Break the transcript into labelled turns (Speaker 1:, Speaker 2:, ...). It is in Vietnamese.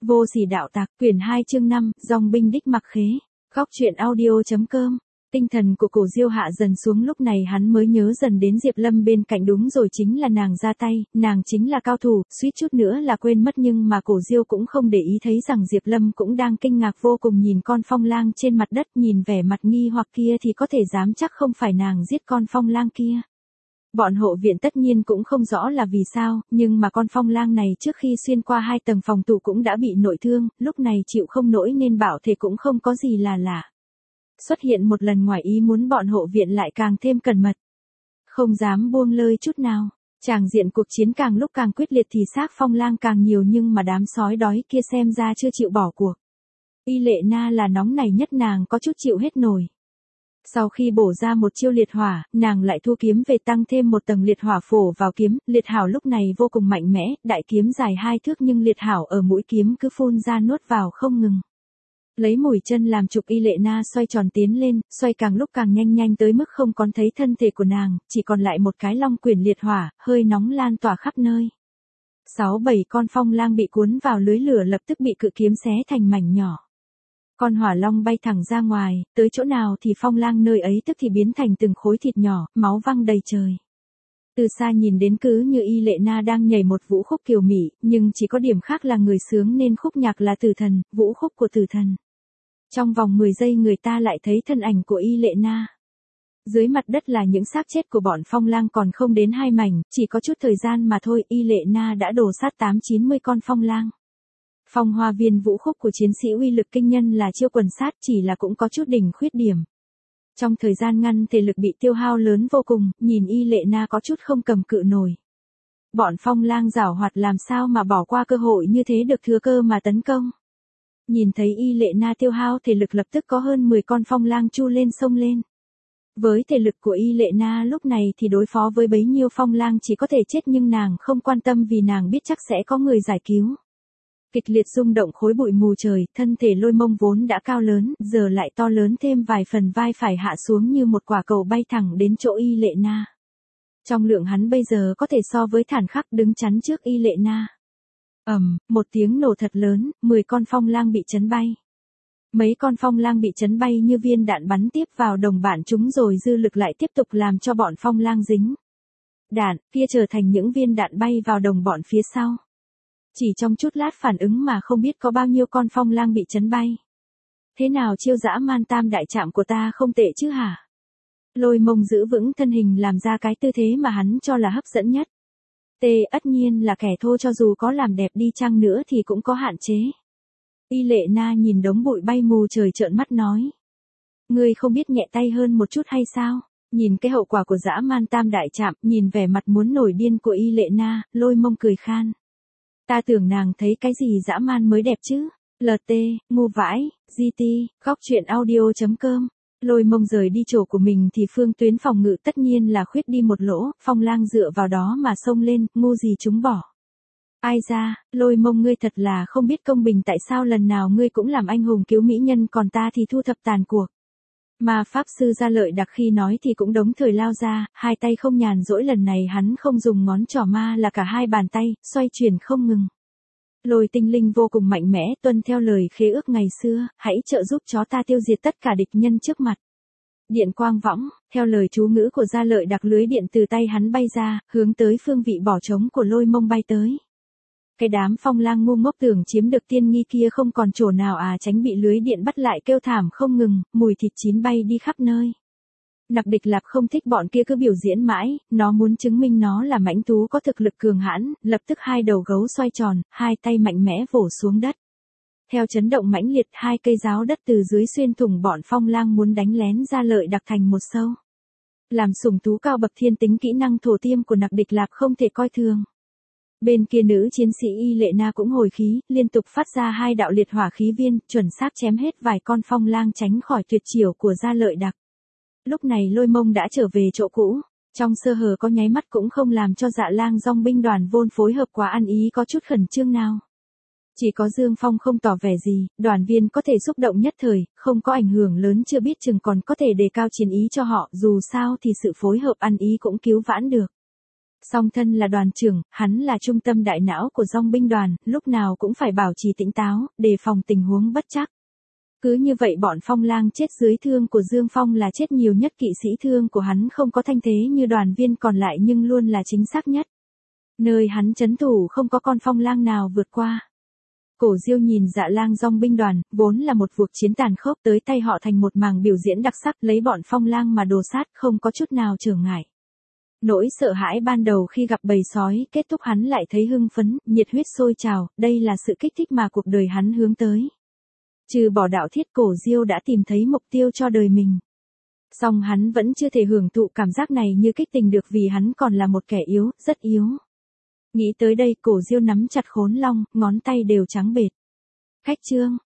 Speaker 1: Vô sỉ đạo tặc, quyển 2 chương 5, dòng binh đích mặc khế. Góc truyện audio.com. Tinh thần của Cổ Diêu hạ dần xuống, lúc này hắn mới nhớ dần đến Diệp Lâm bên cạnh, đúng rồi, chính là nàng ra tay, nàng chính là cao thủ, suýt chút nữa là quên mất, nhưng mà Cổ Diêu cũng không để ý thấy rằng Diệp Lâm cũng đang kinh ngạc vô cùng nhìn con phong lang trên mặt đất, nhìn vẻ mặt nghi hoặc kia thì có thể dám chắc không phải nàng giết con phong lang kia. Bọn hộ viện tất nhiên cũng không rõ là vì sao, nhưng mà con phong lang này trước khi xuyên qua 2 tầng phòng thủ cũng đã bị nội thương, lúc này chịu không nổi nên bảo thể cũng không có gì là lạ. Xuất hiện một lần ngoài ý muốn, bọn hộ viện lại càng thêm cẩn mật. Không dám buông lơi chút nào. Tràng diện cuộc chiến càng lúc càng quyết liệt thì xác phong lang càng nhiều, nhưng mà đám sói đói kia xem ra chưa chịu bỏ cuộc. Y Lệ Na là nóng này nhất, nàng có chút chịu hết nổi. Sau khi bổ ra một chiêu liệt hỏa, nàng lại thu kiếm về tăng thêm một tầng liệt hỏa phổ vào kiếm. Liệt hảo lúc này vô cùng mạnh mẽ, đại kiếm dài 2 thước nhưng liệt hảo ở mũi kiếm cứ phun ra nuốt vào không ngừng. Lấy mũi chân làm trục, Y Lệ Na xoay tròn tiến lên, xoay càng lúc càng nhanh tới mức không còn thấy thân thể của nàng, chỉ còn lại một cái long quyển liệt hỏa, hơi nóng lan tỏa khắp nơi. 6-7 con phong lang bị cuốn vào lưới lửa lập tức bị cự kiếm xé thành mảnh nhỏ. Con hỏa long bay thẳng ra ngoài, tới chỗ nào thì phong lang nơi ấy tức thì biến thành từng khối thịt nhỏ, máu văng đầy trời. Từ xa nhìn đến cứ như Y Lệ Na đang nhảy một vũ khúc kiều mỹ, nhưng chỉ có điểm khác là người sướng nên khúc nhạc là Tử Thần, vũ khúc của Tử Thần. Trong vòng 10 giây người ta lại thấy thân ảnh của Y Lệ Na. Dưới mặt đất là những xác chết của bọn phong lang còn không đến 2 mảnh, chỉ có chút thời gian mà thôi Y Lệ Na đã đổ sát 80-90 con phong lang. Phong hoa viên vũ khúc của chiến sĩ uy lực kinh nhân là chiêu quần sát, chỉ là cũng có chút đỉnh khuyết điểm. Trong thời gian ngắn thể lực bị tiêu hao lớn vô cùng, nhìn Y Lệ Na có chút không cầm cự nổi. Bọn phong lang giảo hoạt làm sao mà bỏ qua cơ hội như thế được, thừa cơ mà tấn công. Nhìn thấy Y Lệ Na tiêu hao thể lực, lập tức có hơn 10 con phong lang chu lên xông lên. Với thể lực của Y Lệ Na lúc này thì đối phó với bấy nhiêu phong lang chỉ có thể chết, nhưng nàng không quan tâm vì nàng biết chắc sẽ có người giải cứu. Kịch liệt rung động khối bụi mù trời, thân thể Lôi Mông vốn đã cao lớn, giờ lại to lớn thêm vài phần, vai phải hạ xuống như một quả cầu bay thẳng đến chỗ Y Lệ Na. Trong lượng hắn bây giờ có thể so với Thản Khắc đứng chắn trước Y Lệ Na. Một tiếng nổ thật lớn, 10 con phong lang bị chấn bay. Mấy con phong lang bị chấn bay như viên đạn bắn tiếp vào đồng bạn chúng, rồi dư lực lại tiếp tục làm cho bọn phong lang dính đạn, kia trở thành những viên đạn bay vào đồng bọn phía sau. Chỉ trong chút lát phản ứng mà không biết có bao nhiêu con phong lang bị chấn bay. Thế nào, chiêu dã man tam đại trạm của ta không tệ chứ hả? Lôi Mông giữ vững thân hình làm ra cái tư thế mà hắn cho là hấp dẫn nhất. Tất nhiên là kẻ thô cho dù có làm đẹp đi chăng nữa thì cũng có hạn chế. Y Lệ Na nhìn đống bụi bay mù trời trợn mắt nói. Ngươi không biết nhẹ tay hơn một chút hay sao? Nhìn cái hậu quả của dã man tam đại trạm, nhìn vẻ mặt muốn nổi điên của Y Lệ Na, Lôi Mông cười khan. Ta tưởng nàng thấy cái gì dã man mới đẹp chứ. LT, ngu vãi, GT, góc truyện audio.com. Lôi Mông rời đi chỗ của mình thì phương tuyến phòng ngự tất nhiên là khuyết đi một lỗ, phong lang dựa vào đó mà xông lên, ngu gì chúng bỏ. Ai ra, Lôi Mông ngươi thật là không biết công bình, tại sao lần nào ngươi cũng làm anh hùng cứu mỹ nhân còn ta thì thu thập tàn cuộc. Mà Pháp Sư Gia Lợi Đặc khi nói thì cũng đống thời lao ra, 2 tay không nhàn rỗi, lần này hắn không dùng ngón trỏ ma là cả 2 bàn tay, xoay chuyển không ngừng. Lôi tinh linh vô cùng mạnh mẽ, tuân theo lời khế ước ngày xưa, hãy trợ giúp chó ta tiêu diệt tất cả địch nhân trước mặt. Điện quang võng, theo lời chú ngữ của Gia Lợi Đặc, lưới điện từ tay hắn bay ra, hướng tới phương vị bỏ trống của Lôi Mông bay tới. Cái đám phong lang ngu ngốc tưởng chiếm được tiên nghi kia không còn chỗ nào tránh, bị lưới điện bắt lại kêu thảm không ngừng, mùi thịt chín bay đi khắp nơi. Nặc Địch Lạp không thích bọn kia cứ biểu diễn mãi, nó muốn chứng minh nó là mãnh thú có thực lực cường hãn, lập tức 2 đầu gấu xoay tròn, 2 tay mạnh mẽ vỗ xuống đất. Theo chấn động mãnh liệt, 2 cây giáo đất từ dưới xuyên thủng bọn phong lang muốn đánh lén Gia Lợi Đặc thành một sâu. Làm sủng thú cao bậc thiên tính, kỹ năng thổ tiêm của Nặc Địch Lạp không thể coi thường. Bên kia nữ chiến sĩ Y Lệ Na cũng hồi khí, liên tục phát ra 2 đạo liệt hỏa khí viên, chuẩn xác chém hết vài con phong lang tránh khỏi tuyệt chiêu của Gia Lợi Đặc. Lúc này Lôi Mông đã trở về chỗ cũ, trong sơ hở có nháy mắt cũng không làm cho Dạ Lang dòng binh đoàn vốn phối hợp quá ăn ý có chút khẩn trương nào. Chỉ có Dương Phong không tỏ vẻ gì, đoàn viên có thể xúc động nhất thời, không có ảnh hưởng lớn, chưa biết chừng còn có thể đề cao chiến ý cho họ, dù sao thì sự phối hợp ăn ý cũng cứu vãn được. Song thân là đoàn trưởng, hắn là trung tâm đại não của dòng binh đoàn, lúc nào cũng phải bảo trì tỉnh táo, đề phòng tình huống bất trắc. Cứ như vậy bọn Phong Lang chết dưới thương của Dương Phong là chết nhiều nhất, kỵ sĩ thương của hắn không có thanh thế như đoàn viên còn lại nhưng luôn là chính xác nhất. Nơi hắn trấn thủ không có con Phong Lang nào vượt qua. Cổ Diêu nhìn Dạ Lang dòng binh đoàn, vốn là một cuộc chiến tàn khốc, tới tay họ thành một màn biểu diễn đặc sắc, lấy bọn Phong Lang mà đồ sát không có chút nào trở ngại. Nỗi sợ hãi ban đầu khi gặp bầy sói kết thúc hắn lại thấy hưng phấn, nhiệt huyết sôi trào, đây là sự kích thích mà cuộc đời hắn hướng tới. Trừ bỏ đạo thiết, Cổ Diêu đã tìm thấy mục tiêu cho đời mình. Song hắn vẫn chưa thể hưởng thụ cảm giác này như kích tình được vì hắn còn là một kẻ yếu, rất yếu. Nghĩ tới đây Cổ Diêu nắm chặt khốn long, ngón tay đều trắng bệch. Khách trương.